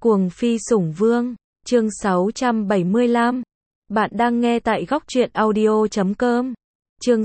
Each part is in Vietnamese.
Cuồng phi sủng vương, chương 675. Bạn đang nghe tại góc truyện audio.com. Chương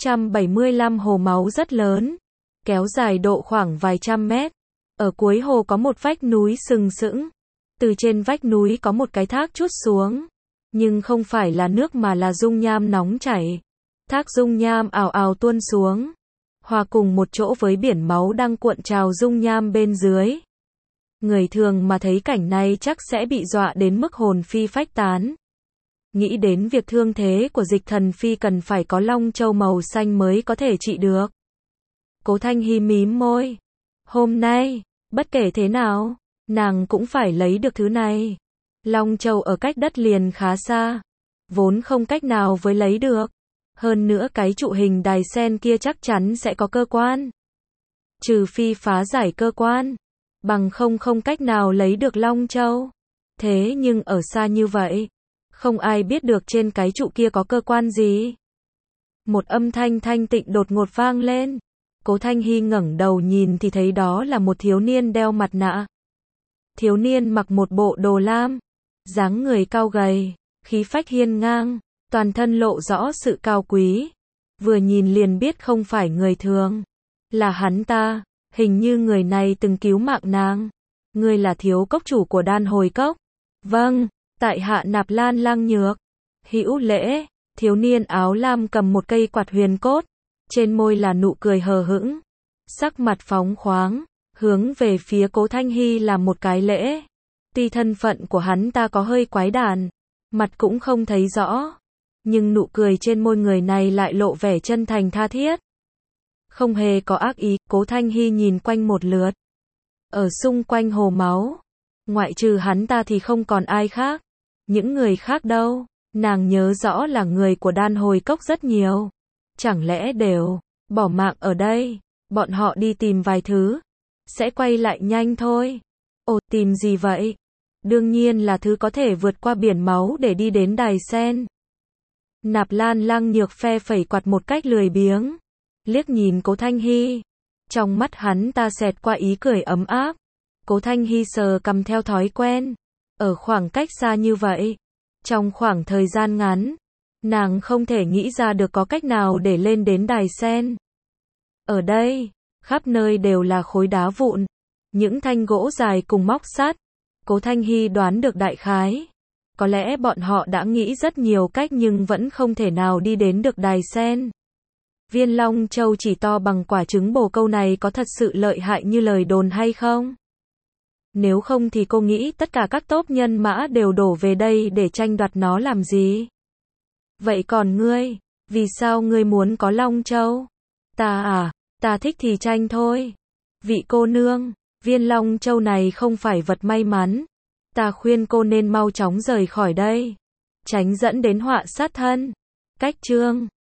675. Hồ máu rất lớn, kéo dài độ khoảng vài trăm mét. Ở cuối hồ có một vách núi sừng sững. Từ trên vách núi có một cái thác trút xuống. Nhưng không phải là nước mà là dung nham nóng chảy. Thác dung nham ào ào tuôn xuống, hòa cùng một chỗ với biển máu đang cuộn trào dung nham bên dưới. Người thường mà thấy cảnh này chắc sẽ bị dọa đến mức hồn phi phách tán. Nghĩ đến việc thương thế của Dịch Thần Phi cần phải có long châu màu xanh mới có thể trị được. Cố Thanh Hi mím môi. Hôm nay, bất kể thế nào, nàng cũng phải lấy được thứ này. Long châu ở cách đất liền khá xa, vốn không cách nào với lấy được. Hơn nữa cái trụ hình đài sen kia chắc chắn sẽ có cơ quan. Trừ phi phá giải cơ quan, bằng không cách nào lấy được long châu. Thế nhưng ở xa như vậy, không ai biết được trên cái trụ kia có cơ quan gì. Một âm thanh thanh tịnh đột ngột vang lên. Cố Thanh Hi ngẩng đầu nhìn thì thấy đó là một thiếu niên đeo mặt nạ. Thiếu niên mặc một bộ đồ lam, dáng người cao gầy, khí phách hiên ngang, toàn thân lộ rõ sự cao quý. Vừa nhìn liền biết không phải người thường. Là hắn ta, hình như người này từng cứu mạng nàng. Ngươi là thiếu cốc chủ của Đan Hồi Cốc. Vâng, tại hạ Nạp Lan Lang Nhược. Hữu lễ. Thiếu niên áo lam cầm một cây quạt huyền cốt, trên môi là nụ cười hờ hững, sắc mặt phóng khoáng, hướng về phía Cố Thanh Hi làm một cái lễ. Tuy thân phận của hắn ta có hơi quái đản, mặt cũng không thấy rõ, nhưng nụ cười trên môi người này lại lộ vẻ chân thành tha thiết. Không hề có ác ý. Cố Thanh Hi nhìn quanh một lượt. Ở xung quanh hồ máu, ngoại trừ hắn ta thì không còn ai khác. Những người khác đâu? Nàng nhớ rõ là người của Đan Hồi Cốc rất nhiều. Chẳng lẽ đều bỏ mạng ở đây? Bọn họ đi tìm vài thứ, sẽ quay lại nhanh thôi. Ồ, tìm gì vậy? Đương nhiên là thứ có thể vượt qua biển máu để đi đến đài sen. Nạp Lan Lang Nhược phe phẩy quạt một cách lười biếng, liếc nhìn Cố Thanh Hi. Trong mắt hắn ta xẹt qua ý cười ấm áp. Cố Thanh Hi sờ cằm theo thói quen. Ở khoảng cách xa như vậy, trong khoảng thời gian ngắn, nàng không thể nghĩ ra được có cách nào để lên đến đài sen. Ở đây, khắp nơi đều là khối đá vụn, những thanh gỗ dài cùng móc sắt. Cố Thanh Hi đoán được đại khái. Có lẽ bọn họ đã nghĩ rất nhiều cách nhưng vẫn không thể nào đi đến được đài sen. Viên Long Châu chỉ to bằng quả trứng bồ câu này có thật sự lợi hại như lời đồn hay không? Nếu không thì cô nghĩ tất cả các tốp nhân mã đều đổ về đây để tranh đoạt nó làm gì? Vậy còn ngươi, vì sao ngươi muốn có Long Châu? Ta thích thì tranh thôi. Vị cô nương, viên Long Châu này không phải vật may mắn. Ta khuyên cô nên mau chóng rời khỏi đây, tránh dẫn đến họa sát thân. Cách chương